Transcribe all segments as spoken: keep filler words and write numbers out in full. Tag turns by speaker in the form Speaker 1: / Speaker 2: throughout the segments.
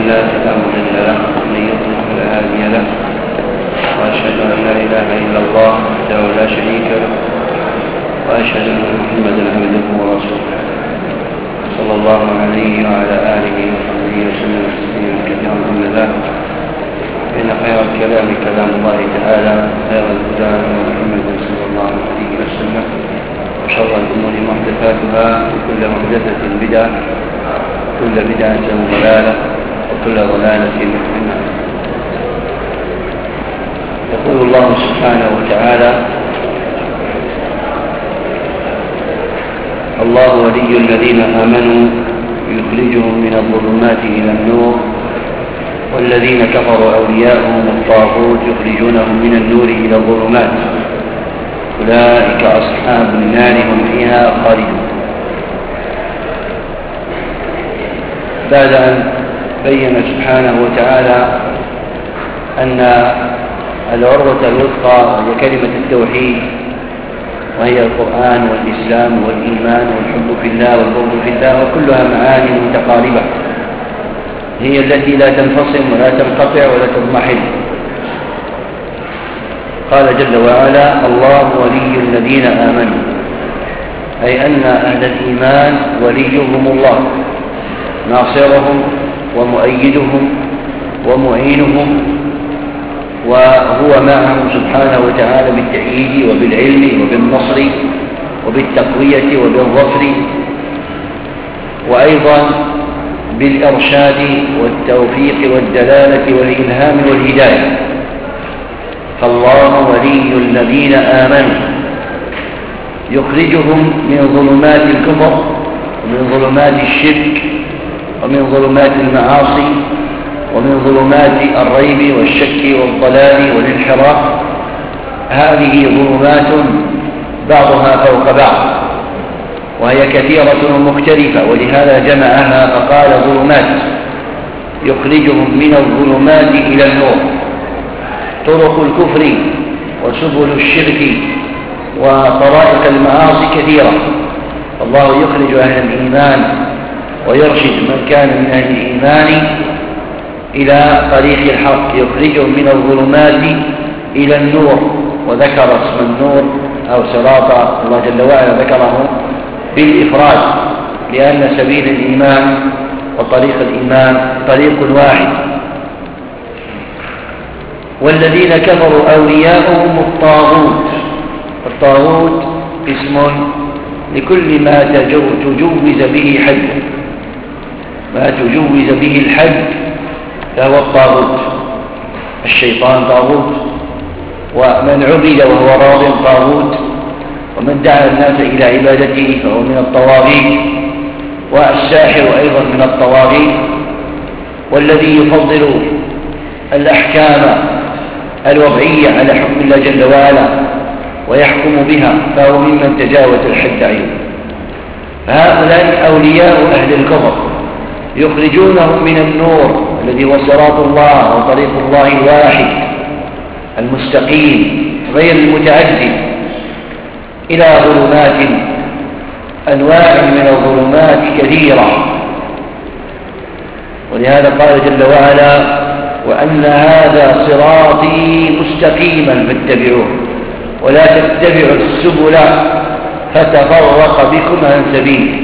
Speaker 1: الله فلا مضل له ومن يضلل فلا هادي له وأشهد أن لا إله إلا الله وحده لا شريك له وأشهد أن محمدا عبده ورسوله صلى الله عليه وعلى آله وصحبه وسلم تسليما كثيرا. أما بعد فإن خير الكلام كلام الله تعالى خير الهدى محمد صلى الله عليه وسلم وشر الأمور محدثاتها وكل محدثة بدعة وكل بدعة ضلالة وكل ضلالة في النار. يقول الله سبحانه وتعالى: الله ولي الذين آمنوا يخرجهم من الظلمات إلى النور والذين كفروا أولياؤهم الطاغوت يخرجونهم من النور إلى الظلمات أولئك أصحاب النار هم فيها خالدون. بعد أن بين سبحانه وتعالى أن العروة الوثقى وهي كلمة التوحيد وهي القرآن والإسلام والإيمان والحب في الله والبغض في الله وكلها معاني متقاربة هي التي لا تنفصل ولا تنقطع ولا تضمحل. قال جل وعلا: الله ولي الذين آمنوا، أي أن أهل الإيمان وليهم الله ناصرهم ومؤيدهم ومعينهم، وهو معهم سبحانه وتعالى بالتأييد وبالعلم وبالنصر وبالتقوية وبالظفر، وأيضا بالإرشاد والتوفيق والدلالة والإلهام والهداية. فالله ولي الذين آمنوا يخرجهم من ظلمات الكفر ومن ظلمات الشرك ومن ظلمات المعاصي ومن ظلمات الريب والشك والضلال والانحراف. هذه ظلمات بعضها فوق بعض وهي كثيرة ومختلفة، ولهذا جمعها فقال ظلمات، يخرجهم من الظلمات إلى النور. طرق الكفر وسبل الشرك وطرائق المعاصي كثيرة، الله يخرج أهل الإيمان ويرشد من كان من أهل الإيمان إلى طريق الحق، يخرجهم من الظلمات إلى النور. وذكر اسم النور أو صراط الله جل وعلا ذكره بالإفراد، لأن سبيل الإيمان وطريق الإيمان طريق واحد. والذين كفروا أولياؤهم الطاغوت. الطاغوت اسم لكل ما تجوز به حد، ما تجوز به الحد فهو الطاغوت. الشيطان طاغوت، ومن عبد وهو راض طاغوت، ومن دعا الناس إلى عبادته فهو من الطواغيت، والساحر أيضا من الطواغيت. والذي يفضل الأحكام الوضعية على حكم الله جل وعلا ويحكم بها فهو ممن تجاوز الحد أيضا. فهؤلاء أولياء أهل الكفر يخرجونهم من النور الذي هو صراط الله وطريق الله الواحد المستقيم غير المتعدد إلى ظلمات، أنواع من الظلمات كثيرة. ولهذا قال جل وعلا: وأن هذا صراطي مستقيما فاتبعوه ولا تتبعوا السبل فتفرق بكم عن سبيله.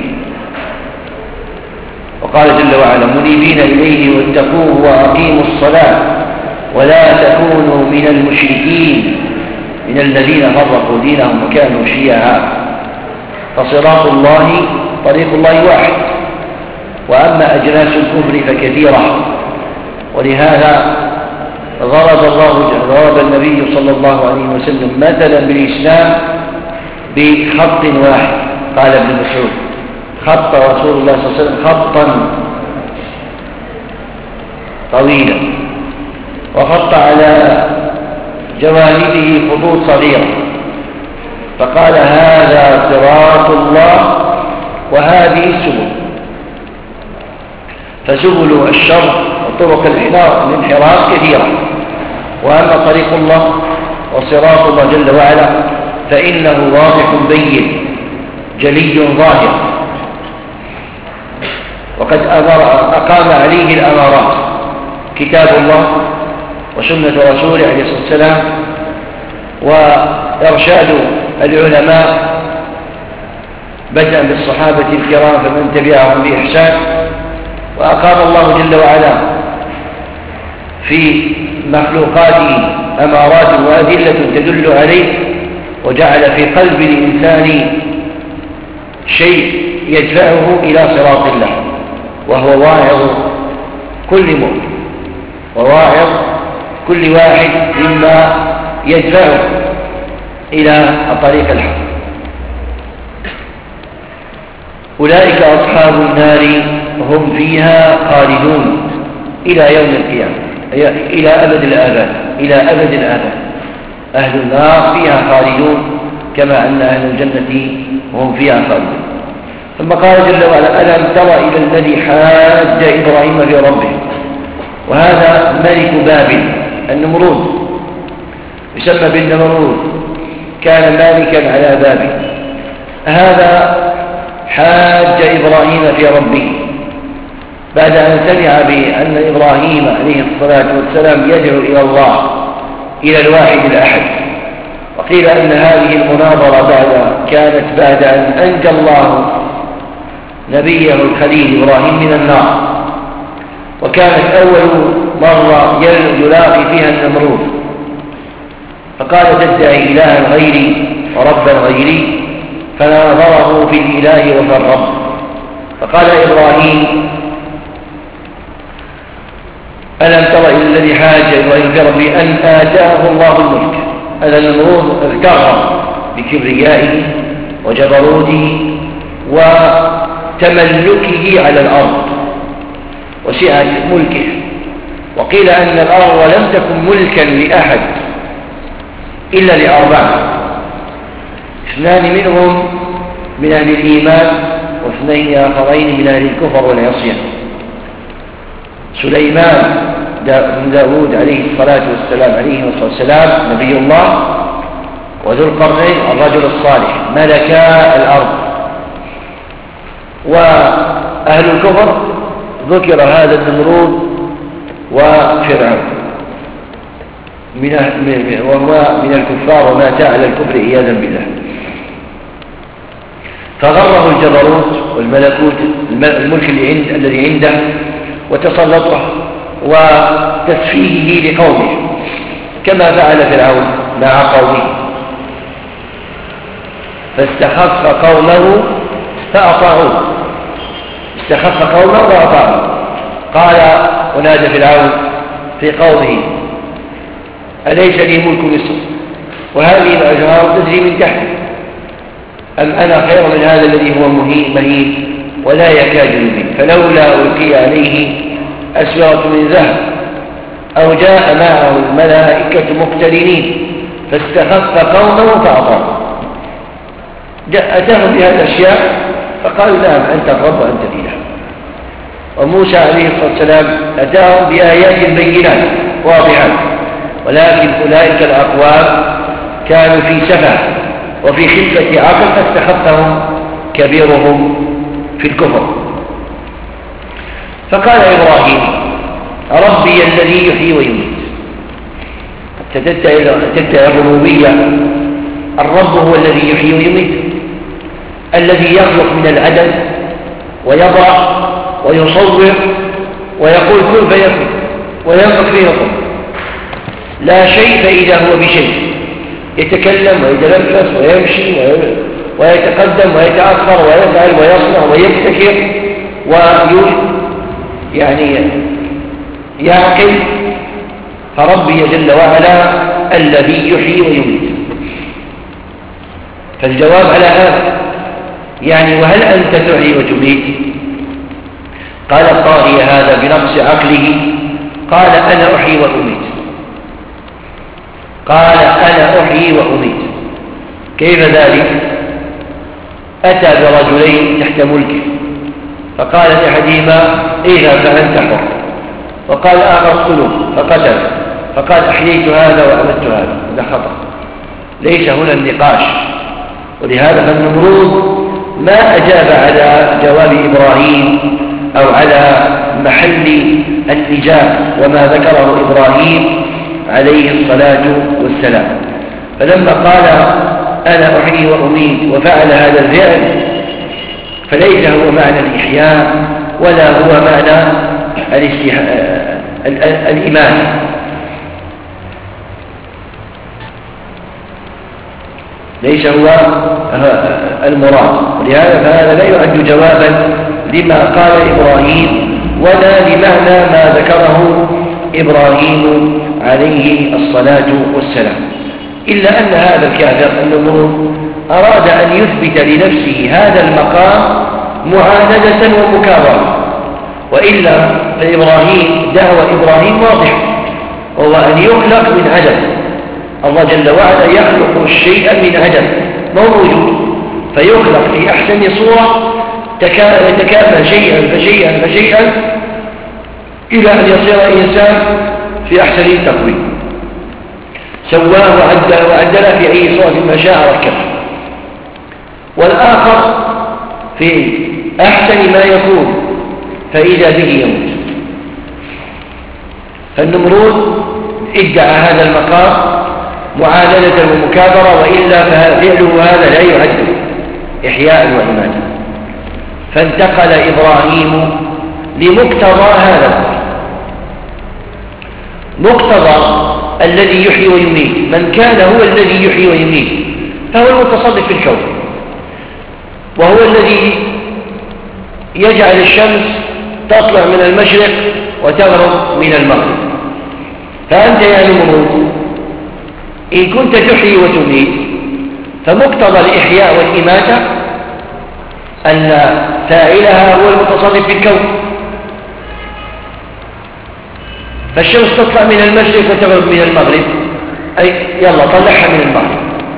Speaker 1: وقال جل وعلا: منيبين إليه واتقوه وأقيموا الصلاة ولا تكونوا من المشركين من الذين فرقوا دينهم وكانوا شيعا. فصراط الله طريق الله واحد، وأما أجناس الكفر فكثيرة. ولهذا ضرب الله ضرب النبي صلى الله عليه وسلم مثلا بالإسلام بخط واحد. قال ابن مسعود: خط رسول الله صلى الله عليه وسلم خطا طويلا وخط على جوانبه خطوط صغيرة، فقال: هذا صراط الله وهذه السبل. فسبل الشر وطرق الانحراف كثيرة، وأما طريق الله وصراط الله جل وعلا فإنه واضح بين جلي ظاهر، وقد أمر أقام عليه الأمارات كتاب الله وسنة رسوله عليه الصلاة والسلام وإرشاد العلماء بدءا بالصحابة الكرام فمن تبعهم بإحسان. وأقام الله جل وعلا في مخلوقاته أمارات وأدلة تدل عليه، وجعل في قلب الإنسان شيء يدفعه إلى صراط الله، وهو واعظ كل مؤمن وواعظ كل واحد مما يدفعه إلى الطريق الحق. أولئك أصحاب النار هم فيها خالدون إلى يوم القيامة، إلى أبد الآباد، إلى أبد الآباد. أهل النار فيها خالدون كما أن أهل الجنة هم فيها خالدون. ثم قال جل وعلا: ألم تر إلى الذي حاج إبراهيم في ربه. وهذا ملك بابل النمرود، يسمى بالنمرود، كان مالكا على بابل. هذا حاج إبراهيم في ربه بعد أن سمع بأن إبراهيم عليه الصلاة والسلام يدعو إلى الله، إلى الواحد الأحد. وقيل أن هذه المناظرة بعد كانت بعد أن أنجى الله نبيه الخليل إبراهيم من النار، وكانت أول مرة يلاقي فيها النمرود، فقال: تدعي إلها غيري وربا غيري؟ فناظره في الإله وفي الرب. فقال إبراهيم: ألم تر إلى الذي حاج إبراهيم في ربه أن آتاه الله الملك. هذا النمرود اغتر بكبريائه وجبروته وتملكه على الأرض وسعة ملكه. وقيل أن الأرض لم تكن ملكا لأحد إلا لأربعة، اثنان منهم من أهل الإيمان واثنين آخرين من أهل الكفر والعصيان: سليمان بن داود عليه الصلاة والسلام عليه الصلاة والسلام نبي الله، وذو القرنين الرجل الصالح ملكا الأرض. وأهل الكفر ذكر هذا النمرود وفرعون وهو من الكفار ومات على الكفر عياذا بالله. فغره الجبروت والملكوت، الملك الذي عنده، وتسلطه وتسفيهه لقومه كما فعل فرعون مع قومه، فاستخف قومه فأطاعوه استخف قومه فأطاعوه. قال ونادى فرعون في قومه: أليس لي ملك مصر وهذه الأنهار تجري من تحتي، أم أنا خير من هذا الذي هو مهين ولا يكاد يبين؟ فلولا ألقي عليه أسورة من ذهب أو جاء معه الملائكة مقترنين فاستخف قومه فأطاعوه. أتاهم بهذه الأشياء فقالوا: نعم أنت الرب وأنت الإله. وموسى عليه الصلاة والسلام أتاهم بآيات بينات واضحات، ولكن أولئك الأقوام كانوا في سفه وفي خفة عقل فاستخفهم كبيرهم في الكفر. فقال إبراهيم: ربي الذي يحيي ويميت. تدعي الربوبية، الرب هو الذي يحيي ويميت، الذي يخلق من العدم ويضع ويصور ويقول كن فيكون وينفق فيه القول، لا شيء فإذا هو بشيء، يتكلم ويتنفس ويمشي ويتقدم ويتأخر ويفعل ويصنع ويبتكر ويوجد يعني يعقل. فربي جل وعلا الذي يحيي ويميت. فالجواب على هذا يعني وهل أنت تحيي وتميت؟ قال الطاغية هذا بنقص عقله، قال أنا أحيي وأميت. قال أنا أحيي وأميت. كيف ذلك؟ أتى برجلين تحت ملكه فقال لأحدهما: إذا فأنت حر، وقال آخر: اقتلوه، فقتل. فقال: أحييت هذا وأمت هذا. هذا خطأ، ليس هنا النقاش. ولهذا فالنمرود ما أجاب على جواب إبراهيم أو على محل النجاة وما ذكره إبراهيم عليه الصلاة والسلام. فلما قال أنا أحيي وأميت وفعل هذا الفعل فليس هو معنى الإحياء ولا هو معنى الإماتة. ليس هو المراد، ولهذا فهذا لا يعد جوابا لما قال إبراهيم ولا لمعنى ما ذكره إبراهيم عليه الصلاة والسلام، إلا أن هذا الكافر النمرود أراد أن يثبت لنفسه هذا المقام معاندة ومكابرة، وإلا فإبراهيم دعوة إبراهيم واضحة، وهو أن يخلق من عدم. الله جل وعلا يخلق الشيء من عدم، ما هو موجود، فيخلق في أحسن صورة يتكامل شيئا فشيئا فشيئا إلى أن يصير الإنسان في أحسن التقويم، سواه وعدل وعدل في أي صورة ما شاء ركبه. والآخر في أحسن ما يكون فإذا به يموت. فالنمرود ادعى هذا المقام معاندة ومكابرة، وإلا ففعله هذا لا يعد إحياء وإماتة. فانتقل إبراهيم لمقتضى هذا، مقتضى الذي يحيي ويميت. من كان هو الذي يحيي ويميت فهو المتصرف في الكون، وهو الذي يجعل الشمس تطلع من المشرق وتغرب من المغرب. فأنت يا نمرود إن كنت تحيي وتميت فمقتضى الإحياء والإماتة أن فاعلها هو المتصرف في الكون. فالشمس تطلع من المشرق وتغرب من المغرب، أي يلا طلعها من المغرب،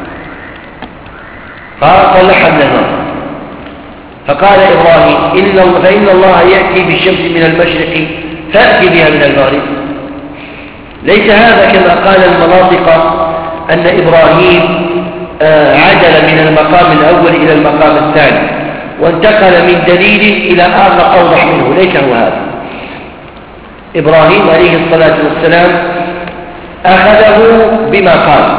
Speaker 1: قال طلعها من المغرب. فقال إبراهيم إن فإن الله يأتي بالشمس من المشرق فأتي بها من المغرب. ليس هذا كما قال المناطق أن إبراهيم عدل من المقام الأول إلى المقام الثاني وانتقل من دليل إلى آخر أوضح منه، ليس هو هذا. إبراهيم عليه الصلاة والسلام أخذه بما قال.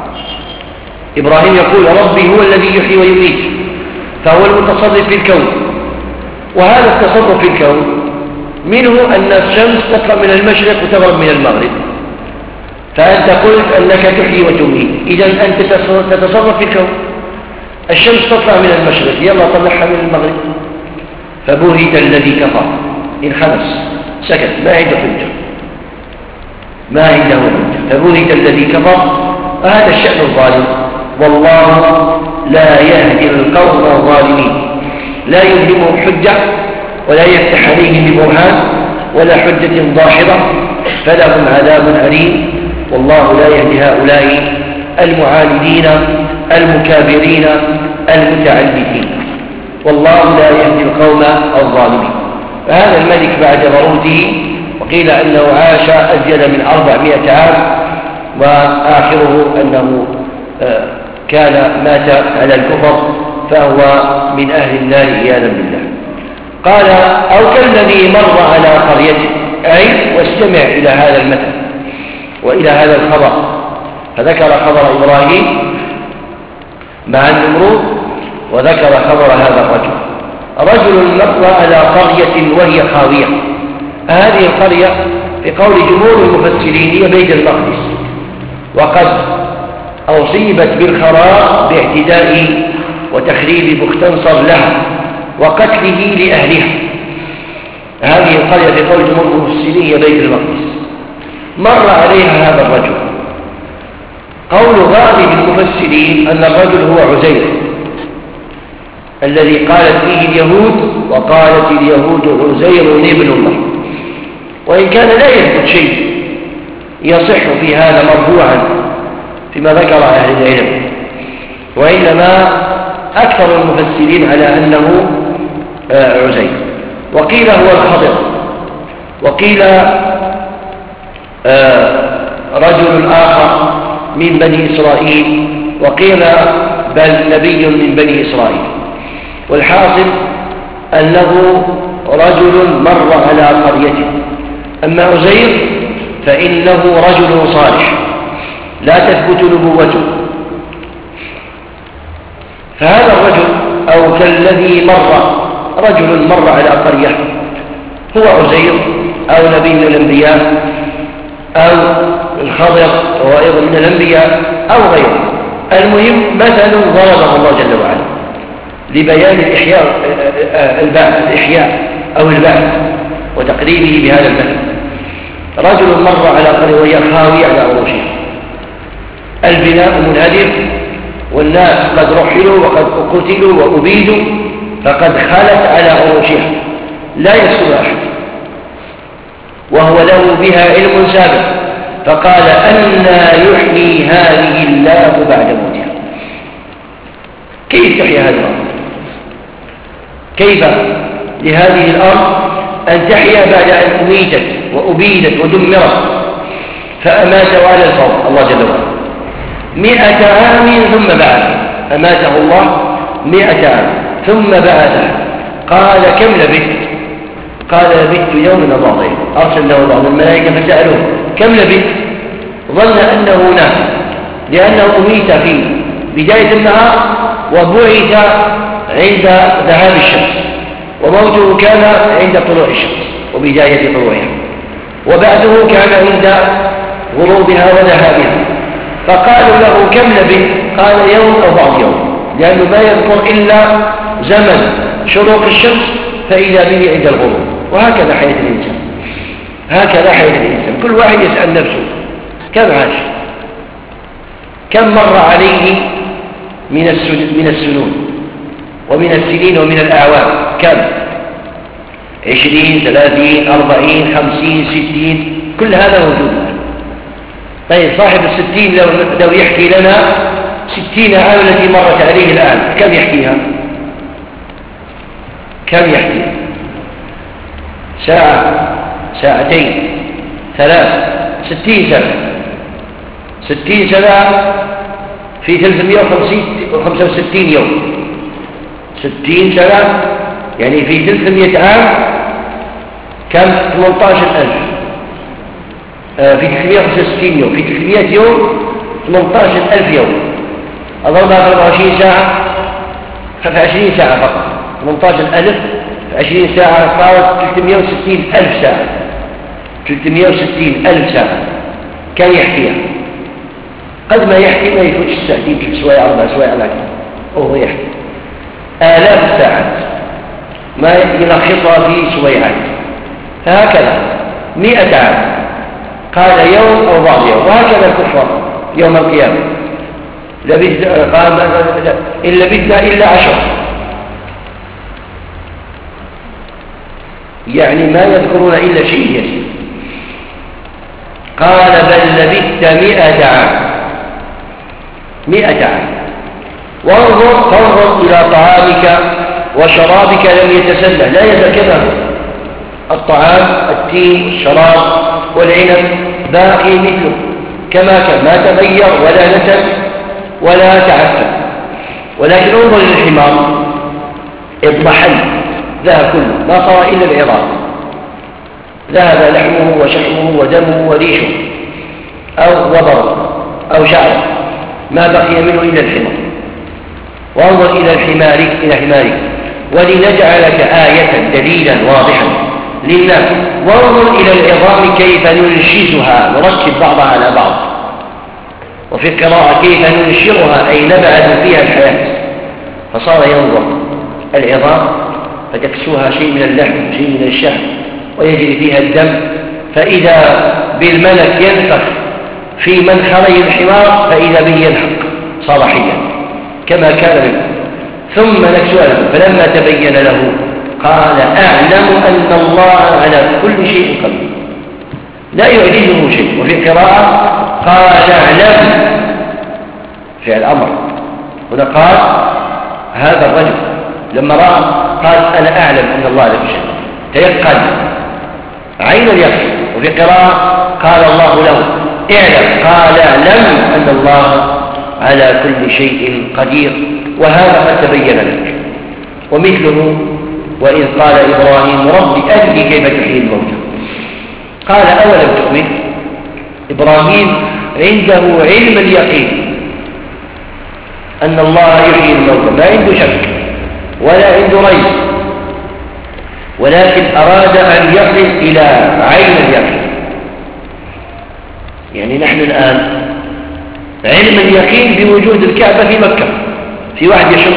Speaker 1: إبراهيم يقول ربي هو الذي يحيي ويميت، فهو المتصرف في الكون، وهذا التصرف في الكون منه أن الشمس تطلع من المشرق وتغرب من المغرب. فأنت قلت أنك تحيي وتميت، إذن أنت تتصرف في الكون. الشمس تطلع من المشرق، يلا طلعها من المغرب. فبهت الذي كفر، انحبس سكت، ما عنده حجة، ما عنده حجة. فبهت الذي كفر، وهذا الشأن الظالم، والله لا يهدي القوم الظالمين. لا يلهمهم حجة ولا يفتح عليهم ببرهان ولا حجة ضاحضة، فلهم عذاب أليم. والله لا يهدي هؤلاء المعاندين المكابرين المتعنتين، والله لا يهدي القوم الظالمين. فهذا الملك بعد موته وقيل أنه عاش أزيد من أربعمائة عام، وآخره أنه كان مات على الكفر فهو من أهل النار عياذا بالله. قال أو كالذي مر على قريته، أي واستمع إلى هذا المثل وإلى هذا الخبر. فذكر خبر إبراهيم مع النمرود وذكر خبر هذا الرجل. رجل مر على قرية وهي خاوية. هذه القرية في قول جمهور المفسرين هي بيت المقدس، وقد أصيبت بالخراب باعتداء وتخريب مختنصر لها وقتله لأهلها. هذه القرية في قول جمهور المفسرين هي بيت المقدس. مر عليها هذا الرجل. قول غالب المفسرين أن الرجل هو عزير الذي قالت فيه اليهود، وقالت اليهود عزير ابن الله، وإن كان لا يثبت شيء يصح في هذا مرفوعا فيما ذكر أهل العلم، وإنما أكثر المفسرين على أنه عزير. وقيل هو الخضر، وقيل رجل آخر من بني إسرائيل، وقيل بل نبي من بني إسرائيل. والحاصل أنه رجل مر على قريته. أما عزير فإنه رجل صالح لا تثبت نبوته. فهذا الرجل أو كالذي مر رجل مر على قرية هو عزير أو نبي من الأنبياء أو الخضر وهو أيضا من الأنبياء أو غيره. المهم مثل ضربه الله جل وعلا لبيان الإحياء البعث الإحياء أو البعث وتقريبه بهذا المثل. رجل مر على قرية وهي خاوية على عروشها، البناء منهدم والناس قد رحلوا وقد قتلوا وأبيدوا، فقد خلت على عروشها لا يسكن أحد، وهو له بها علم سابق، فقال أنى يحيي هذه الله بعد موتها. كيف تحيي هذه الأرض؟ كيف لهذه الأرض أن تحيا بعد أن أميتت وأبيدت ودمرت؟ فأماته على الفور الله جل وعلا مئة عام ثم بعثه. أماته الله مئة عام ثم بعثه. قال كم لبثت؟ قال لبثت يوما أو بعض يوم. أرسل له بعض الملائكة فسألوه كم لبثت؟ ظن أنه نام لأنه أميت في بداية النهار وبعث عند ذهاب الشمس، وموته كان عند طلوع الشمس وبداية طلوعها، وبعده كان عند غروبها وذهابها. فقالوا له كم لبثت؟ قال يوم أو بعض يوم، لأنه ما يذكر إلا زمن شروق الشمس فإذا به عند الغروب. وهكذا حياة الإنسان، هكذا حياة الإنسان. كل واحد يسأل نفسه كم عاش، كم مر عليه من من السنون ومن السنين ومن الأعوام، كم؟ عشرين ثلاثين أربعين خمسين ستين، كل هذا موجود. طيب صاحب الستين لو, لو يحكي لنا ستين عام التي مرت عليه الآن كم يحكيها؟ كم يحكيها؟ ساعة، ساعتين، ثلاث، ستين سنة. ستين سنة في ثلاثمائة وخمسة وستين يوم. ستين سنة يعني في ثلاثمائة عام كم؟ ثمانية عشر ألف. آه في ثلاثمائة وخمسة وستين يوم، في ثلاثمائة يوم ثمانية عشر ألف يوم. أضربها في أربعة وعشرين ساعة في عشرين ساعة فقط. ثمانية عشر ألف في عشرين ساعة صارت ثلاثمائة وستين ألف ساعة. ثلاثمائة وستين ألف ساعة كان يحكيها. قد ما يحكي ما يفوتش الساعتين، ثلاث سوايع أربع سوايع لكن وهو يحكي آلاف الساعات ما يلخصها في سويعات. فهكذا مئة عام قال يوم أو بعض يوم. وهكذا الكفار يوم القيامة لبث قال إن لبثنا إلا عشر، يعني ما يذكرون إلا شيء يسير. قال بل لبثت مئة عام، مئة عام. وانظر فانظر إلى طعامك وشرابك لم يتسنى، لا يتكلم. الطعام التين الشراب والعنب باقي مثله كما كان، ما تغير ولا نتن ولا تعفن. ولكن انظر للحمار اضمحل، ذهب كله، ما صار إلا العظام، ذهب لحمه وشحمه ودمه وريشه أو وبره أو شعره، ما بقي منه إلا الحمار. وانظر إلى الحمار إلى حمارك ولنجعلك آية دليلا واضحا للناس. وانظر إلى العظام كيف ننشزها، نركب بعضها على بعض. وفي قراءة كيف ننشرها أي نبعث فيها الحياة. فصار ينظر العظام فتكسوها شيء من اللحم شيء من الشحم ويجري فيها الدم، فإذا بالملك ينفخ في منخري الحمار فإذا به ينحق صار حيا كما كان منه، ثم نكسوها له. فلما تبين له قال أعلم أن الله على كل شيء قدير لا يعجزه شيء. وفي قراءة قال أعلم فعل أمر. هنا قال هذا الرجل لما رأى قال أنا أعلم أن الله على كل شيء، تيقن عين اليقين. وفي قراءة قال الله له اعلم قال اعلم أن الله على كل شيء قدير، وهذا قد تبين لك. ومثله وإذ قال إبراهيم رب أرني كيف تحيي الموتى قال أولم تؤمن. إبراهيم عنده علم اليقين أن الله يحيي الموتى، ما عنده شك ولا عنده ريب، ولكن أراد أن يصل إلى عين اليقين. يعني نحن الآن علم اليقين بوجود الكعبة في مكة، في واحد يشك؟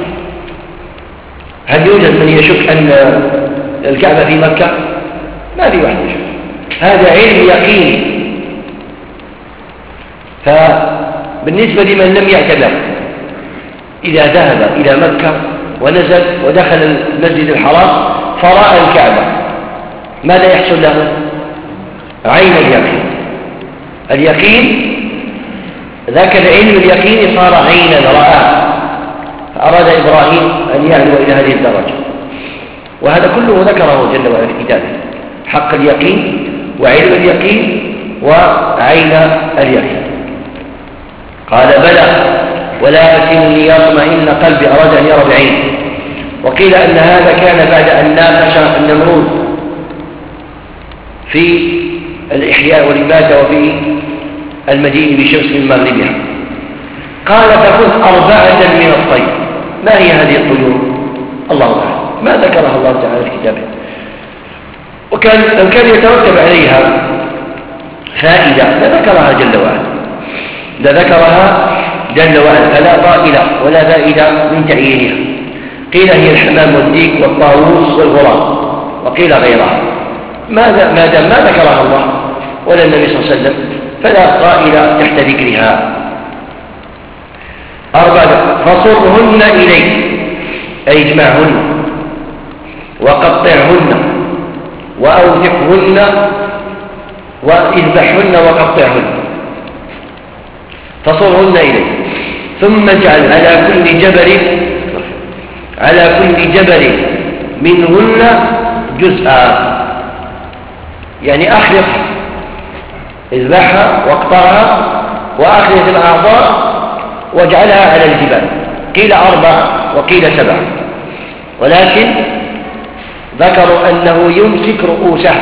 Speaker 1: هل يوجد من يشك أن الكعبة في مكة؟ ما في واحد يشك، هذا علم يقيني. فبالنسبة لمن لم يعتبر، إذا ذهب إلى مكة ونزل ودخل المسجد الحرام فرأى الكعبة، ماذا يحصل له؟ عين اليقين. اليقين ذاك العلم اليقين صار عينا رآه، فأراد إبراهيم أن يعلو إلى هذه الدرجة. وهذا كله ذكره جل وعلا في كتابه، حق اليقين وعلم اليقين وعين اليقين. قال بلى ولكن ليطمئن قلبي، أراد أن يرى بعينه. وقيل أن هذا كان بعد أن ناقش النمرود في الإحياء والإماتة وفي المدين بشمس من مغربها. قال فخذ أربعة من الطير. ما هي هذه الطيور؟ الله أعلم، ما ذكرها الله تعالى في كتابه. وكان لو كان يترتب عليها فائدة لذكرها جل وعلا لذكرها جل وعلا فلا طائلة ولا فائدة من تعيينها. قيل هي الحمام والديك والطاووس والغراب، وقيل غيرها. ماذا ما دام ما ذكرها الله ولا النبي صلى الله عليه وسلم فلا طائلة تحت ذكرها. أربعة فصرهن إليك، أي اجمعهن وقطعهن وأوثقهن واذبحهن وقطعهن. فصرهن إليك ثم اجعل على كل جبل على كل جبل منهن جزءا، يعني أخلط، اذبحها واقطعها وأخلط الأعضاء واجعلها على الجبال. قيل أربع وقيل سبع، ولكن ذكروا أنه يمسك رؤوسها.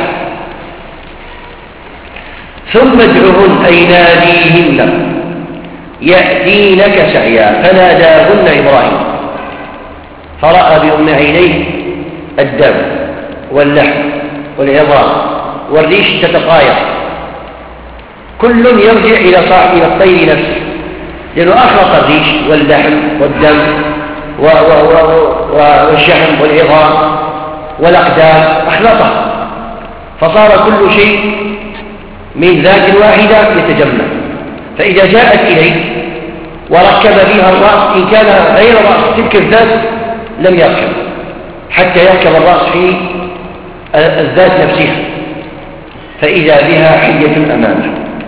Speaker 1: ثم ادعهن أي ناديهن يأتينك سعيا. فناداهن إبراهيم فرأى بأم عينيه الدم واللحم والعظام والريش تتطاير، كل يرجع إلى صاحب الطير نفسه، لأنه أخلط الريش واللحم والدم والشحم والعظام والأقدام، أخلطها فصار كل شيء من ذات واحدة يتجمع. فإذا جاءت إليه وركب فيها الرأس، إن كان غير رأس تلك الذات لم يركب حتى يركب الرأس في الذات نفسها، فإذا بها حية أمامه.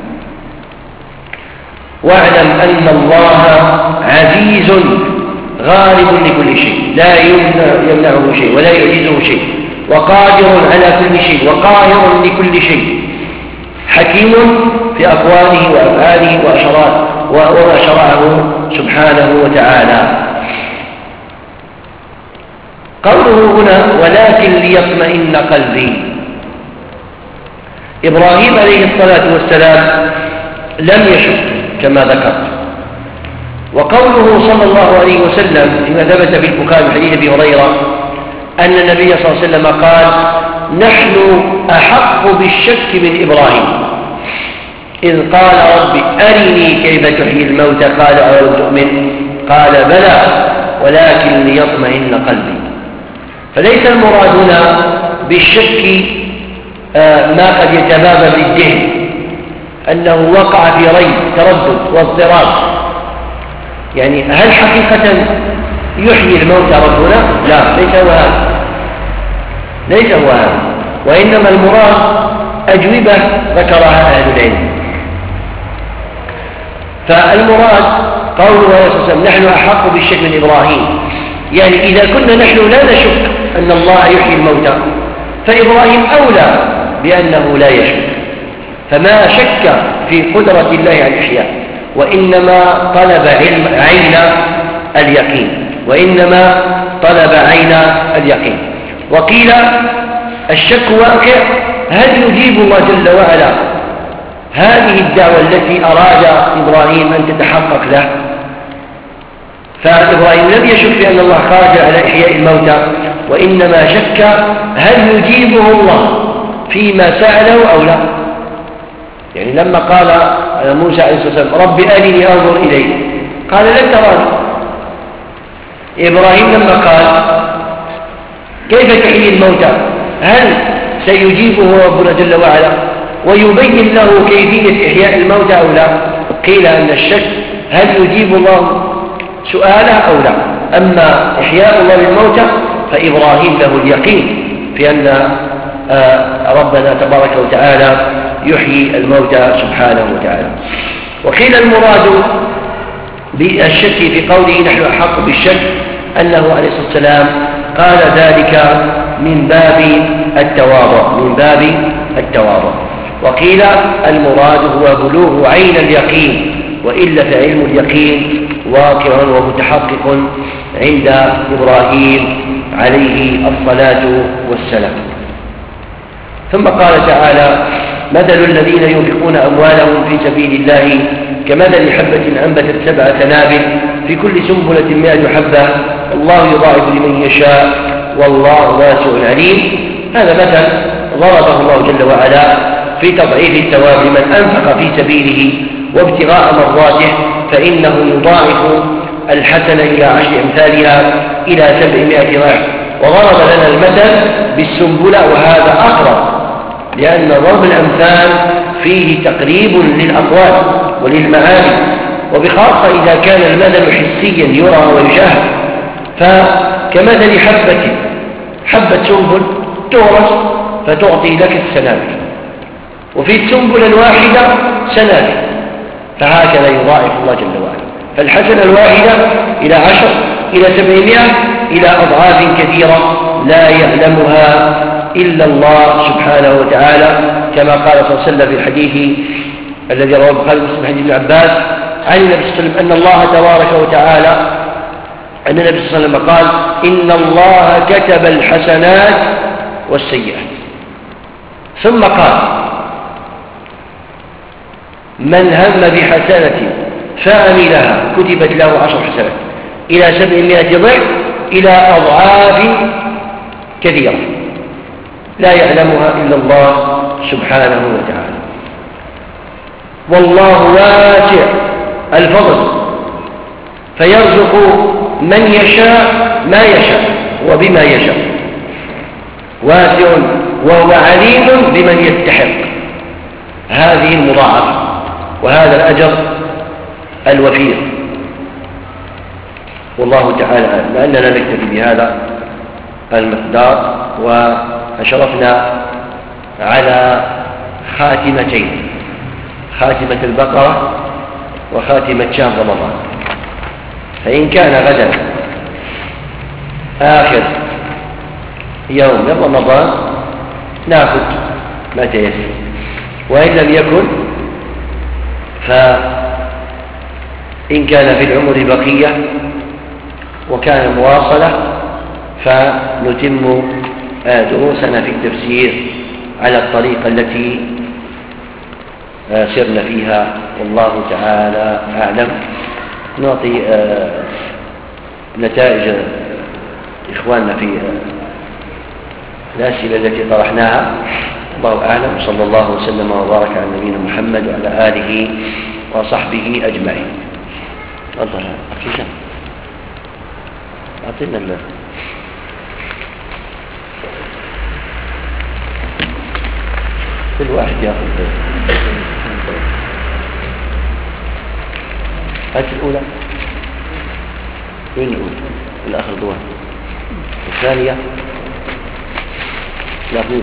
Speaker 1: واعلم أن الله عزيز غالب لكل شيء، لا يمنعه شيء ولا يعجزه شيء، وقادر على كل شيء وقاهر لكل شيء، حكيم في أقواله وأفعاله وما شرعه سبحانه وتعالى. قوله هنا ولكن ليطمئن قلبي، إبراهيم عليه الصلاة والسلام لم يشك كما ذكرت. وقوله صلى الله عليه وسلم فيما ثبت في البخاري من حديث أبي هريرة أن النبي صلى الله عليه وسلم قال نحن أحق بالشك من إبراهيم إذ قال رب أرني كيف تحيي الموتى قال أولم تؤمن قال بلى ولكن ليطمئن قلبي. فليس المراد هنا بالشك ما قد يتبادر للذهن أنه وقع في ريب تردد واضطراب، يعني هل حقيقة يحيي الموتى ربنا؟ لا، ليس هو هذا ليس هو هذا وإنما المراد أجوبة ذكرها أهل العلم. فالمراد قوله عليه الصلاة والسلام نحن أحق بالشك من إبراهيم، يعني إذا كنا نحن لا نشك أن الله يحيي الموتى فإبراهيم أولى بأنه لا يشك، فما شك في قدرة الله على الإحياء، وإنما طلب علم عين اليقين وإنما طلب عين اليقين.
Speaker 2: وقيل الشك واقع، هل يجيب الله جل وعلا هذه الدعوة التي أراد إبراهيم أن تتحقق له؟ فإبراهيم لم يشك في أن الله قادر على إحياء الموتى، وإنما شك هل يجيبه الله فيما سأله أو لا. يعني لما قال موسى عليه الصلاة والسلام رب أرني أنظر إليك، قال لن تراني. إبراهيم لما قال كيف تحيي الموتى، هل سيجيبه ربنا جل وعلا ويبين له كيفية إحياء الموتى أو لا؟ قيل أن الشك هل يجيب الله سؤاله أو لا. أما إحياء الله للموتى فإبراهيم له اليقين في أن ربنا تبارك وتعالى يحيي الموتى سبحانه وتعالى. وقيل المراد بالشك في قوله نحن أحق بالشك أنه عليه الصلاة والسلام قال ذلك من باب التواضع، من باب التواضع. وقيل المراد هو بلوغ عين اليقين، وإلا فعلم اليقين واقع ومتحقق عند إبراهيم عليه الصلاة والسلام. ثم قال تعالى مثل الذين ينفقون أموالهم في سبيل الله كمثل حبة أنبتت سبع سنابل في كل سنبلة مائة حبة الله يضاعف لمن يشاء والله واسع عليم. هذا مثل ضربه الله جل وعلا في تضعيف الثواب لمن أنفق في سبيله وابتغاء مرضاته، فإنه يضاعف الحسنة إلى عشر أمثالها إلى سبعمائة ضعف. وضرب لنا المثل بالسنبلة، وهذا أقرب لأن ضرب الأمثال فيه تقريب للأقوال وللمعاني، وبخاصة إذا كان المثل حسيا يرى ويشاهد. فكمثل حبة حبة سنبل تغرس فتعطي لك السنابل، وفي السنبلة الواحدة سنابل، فهكذا يضاعف الله جل وعلا. فالحسنة الواحدة إلى عشر إلى سبعمائة إلى أضعاف كثيرة لا يعلمها إلا الله سبحانه وتعالى، كما قال صلى الله عليه وسلم في الحديث الذي رواه البخاري ومسلم حديث ابن عباس عن النبي صلى الله عليه وسلم أن الله تبارك وتعالى أن النبي صلى الله عليه وسلم قال إن الله كتب الحسنات والسيئات، ثم قال من هم بحسنة فعملها كتبت له عشر حسنات إلى سبعمائة ضعف إلى أضعاف كثيرة لا يعلمها إلا الله سبحانه وتعالى. والله واسع الفضل فيرزق من يشاء ما يشاء وبما يشاء، واسع وهو عليم بمن يستحق هذه المضاعفة وهذا الأجر الوفير. والله تعالى أعلم. لأننا نكتفي بهذا المقدار، وأشرفنا على خاتمتين، خاتمة البقرة وخاتمة شهر رمضان. فإن كان غدا آخر يوم من رمضان نأخذ ما تيسر، وإن لم يكن فإن كان في العمر بقية وكان مواصلة فنتم دروسنا في التفسير على الطريقة التي سرنا فيها، والله تعالى أعلم. نعطي نتائج إخواننا في الأسئلة التي طرحناها. الله أعلم. صلى الله وسلم وبارك على نبينا محمد وعلى آله وصحبه أجمعين. تفضل أخي شام، أعطينا الله. كل واحد يأخذ هات الأولى. وين الأولى؟ الأخ رضوان. الثانية لا فوز.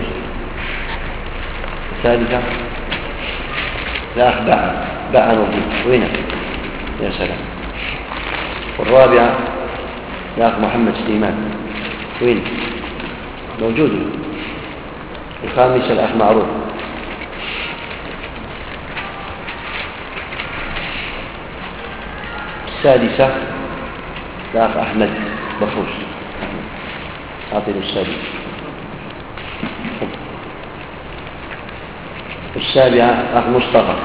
Speaker 2: الثالثة لا أخ باع باع نظيف. وينه؟ يا سلام. والرابعة لا أخ محمد سليمان. وين؟ موجود. الخامسة الأخ معروف. السادسة الأخ أحمد بخوش. أعطيني السادسة.
Speaker 1: والسابعة أخ مصطفى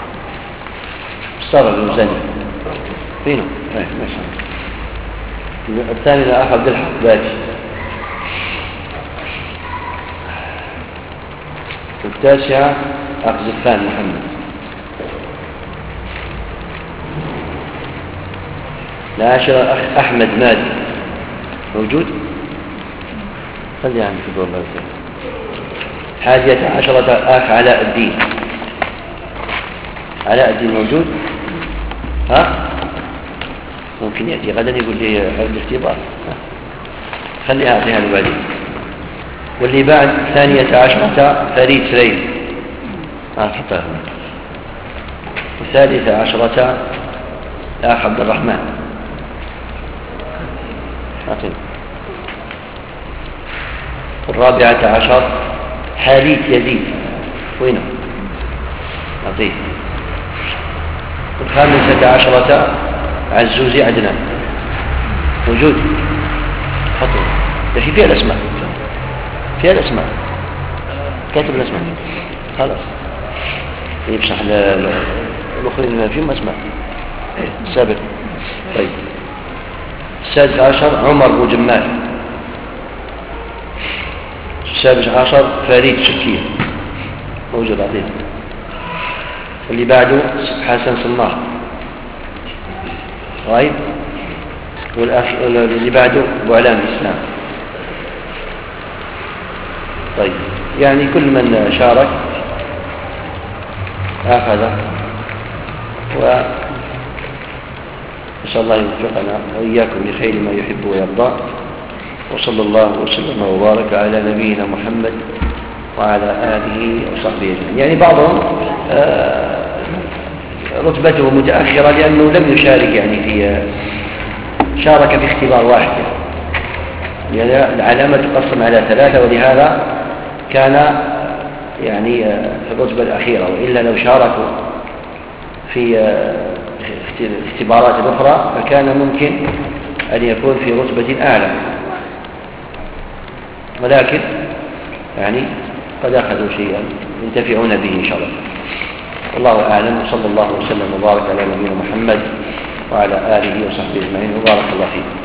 Speaker 1: مصطفى المزني فينه؟ ايه ماشي. الثامنة أخ عبد الحق باجي. والتاسعة أخ زفان محمد. العاشرة أخ أحمد مادي موجود؟ خلي عنك والله خير. الحادية عشرة أخ علاء الدين. علاء الدين موجود؟ ها؟ ممكن يأتي غدا يقول لي هذا الاختبار، خليها أعطيها له بعدين. واللي بعد ثانية عشرة فريد سليم أحطها. الثالثة عشرة الأخ عبد الرحمن أعطينا. الرابعة عشر حاليت يزيد وينه؟ أعطيه. الخامسة عشرة عزوزي عدنان موجود؟ حطوا ده في فيها الأسماء، فيها الأسماء، كاتب الأسماء خلاص يمسح الأخرين ما فيهم أسماء. السابق طيب. السادس عشر عمر بن جمال. السابع عشر فريد سكين موجود عظيم. واللي بعده حسن صناع غايب. والأخ اللي بعده أبو علام الإسلام. طيب يعني كل من شارك أخذ، ونسأل الله يوفقنا وإياكم لخير ما يحب ويرضى. وصلى الله وسلم وبارك على نبينا محمد وعلى آله وصحبه أجمعين. يعني بعضهم رتبته متأخرة لأنه لم يشارك، يعني في شارك في اختبار واحد، يعني العلامة تقسم على ثلاثة، ولهذا كان يعني في الرتبة الأخيرة. وإلا لو شاركوا في اختبارات أخرى فكان ممكن أن يكون في رتبة أعلى، ولكن يعني قد أخذوا شيئا ينتفعون به إن شاء الله. والله أعلم. وصلى الله وسلم وبارك على نبينا محمد وعلى آله وصحبه أجمعين وبارك الله فيكم.